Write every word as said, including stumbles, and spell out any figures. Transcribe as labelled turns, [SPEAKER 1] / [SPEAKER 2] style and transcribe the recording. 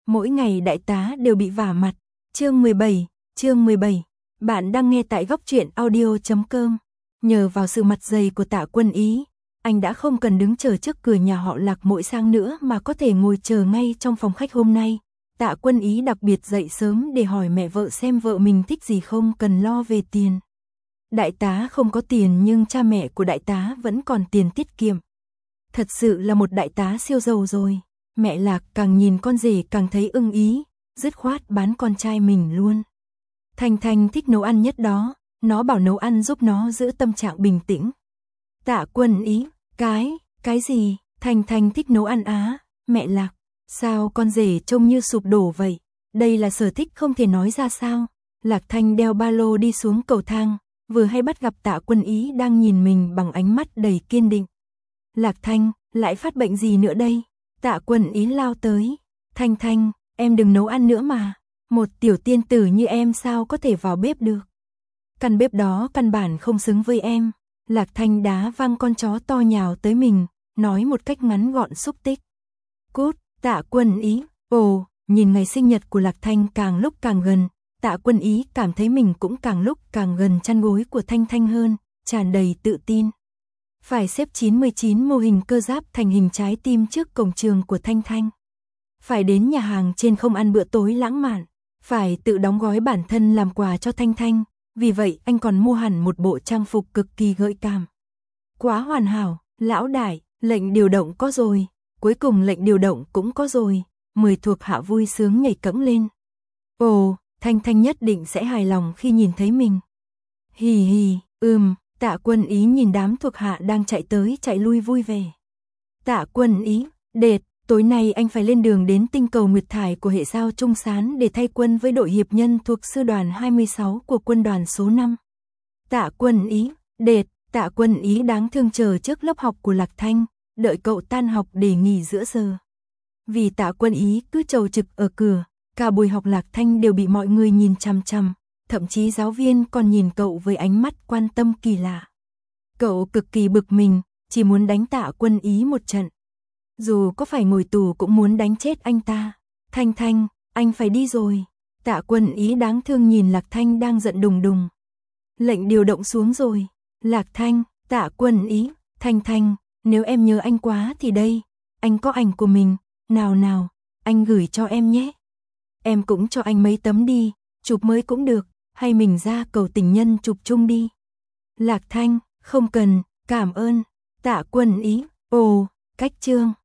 [SPEAKER 1] Mỗi ngày đại tá đều bị vả mặt. Chương mười bảy, chương mười bảy. Bạn đang nghe tại góc truyện audio chấm com. Nhờ vào sự mặt dày của Tạ Quân Ý, anh đã không cần đứng chờ trước cửa nhà họ Lạc mỗi sáng nữa mà có thể ngồi chờ ngay trong phòng khách hôm nay. Tạ Quân Ý đặc biệt dậy sớm để hỏi mẹ vợ xem vợ mình thích gì không cần lo về tiền. Đại tá không có tiền nhưng cha mẹ của đại tá vẫn còn tiền tiết kiệm. Thật sự là một đại tá siêu giàu rồi. Mẹ Lạc càng nhìn con rể càng thấy ưng ý, dứt khoát bán con trai mình luôn. Thanh Thanh thích nấu ăn nhất đó, nó bảo nấu ăn giúp nó giữ tâm trạng bình tĩnh. Tạ Quân Ý, cái, cái gì? Thanh Thanh thích nấu ăn á, mẹ Lạc, sao con rể trông như sụp đổ vậy? Đây là sở thích không thể nói ra sao? Lạc Thanh đeo ba lô đi xuống cầu thang, vừa hay bắt gặp Tạ Quân Ý đang nhìn mình bằng ánh mắt đầy kiên định. Lạc Thanh, lại phát bệnh gì nữa đây? Tạ Quân Ý lao tới. Thanh Thanh, em đừng nấu ăn nữa mà. Một tiểu tiên tử như em sao có thể vào bếp được? Căn bếp đó căn bản không xứng với em. Lạc Thanh đá văng con chó to nhào tới mình, nói một cách ngắn gọn xúc tích. Cút, Tạ Quân Ý. Ồ, nhìn ngày sinh nhật của Lạc Thanh càng lúc càng gần, Tạ Quân Ý cảm thấy mình cũng càng lúc càng gần chăn gối của Thanh Thanh hơn, tràn đầy tự tin. Phải xếp chín mươi chín mô hình cơ giáp thành hình trái tim trước cổng trường của Thanh Thanh. Phải đến nhà hàng trên không ăn bữa tối lãng mạn. Phải tự đóng gói bản thân làm quà cho Thanh Thanh. Vì vậy anh còn mua hẳn một bộ trang phục cực kỳ gợi cảm. Quá hoàn hảo, lão đại, lệnh điều động có rồi. Cuối cùng lệnh điều động cũng có rồi. Mười thuộc hạ vui sướng nhảy cẫng lên. Ồ, Thanh Thanh nhất định sẽ hài lòng khi nhìn thấy mình. Hì hì, ừm. Tạ Quân Ý nhìn đám thuộc hạ đang chạy tới chạy lui vui vẻ. Tạ Quân Ý, đệt, tối nay anh phải lên đường đến tinh cầu Nguyệt Thải của hệ sao Trung Sán để thay quân với đội hiệp nhân thuộc sư đoàn hai mươi sáu của quân đoàn số năm. Tạ Quân Ý, đệt, Tạ Quân Ý đáng thương chờ trước lớp học của Lạc Thanh, đợi cậu tan học để nghỉ giữa giờ. Vì Tạ Quân Ý cứ chầu trực ở cửa, cả buổi học Lạc Thanh đều bị mọi người nhìn chằm chằm. Thậm chí giáo viên còn nhìn cậu với ánh mắt quan tâm kỳ lạ. Cậu cực kỳ bực mình, chỉ muốn đánh Tạ Quân Ý một trận. Dù có phải ngồi tù cũng muốn đánh chết anh ta. Thanh Thanh, anh phải đi rồi. Tạ Quân Ý đáng thương nhìn Lạc Thanh đang giận đùng đùng. Lệnh điều động xuống rồi. Lạc Thanh, Tạ Quân Ý, Thanh Thanh, nếu em nhớ anh quá thì đây, anh có ảnh của mình. Nào nào, anh gửi cho em nhé. Em cũng cho anh mấy tấm đi, chụp mới cũng được. Hay mình ra cầu tình nhân chụp chung đi. Lạc Thanh, không cần, cảm ơn. Tạ Quân Ý, ồ, cách chương.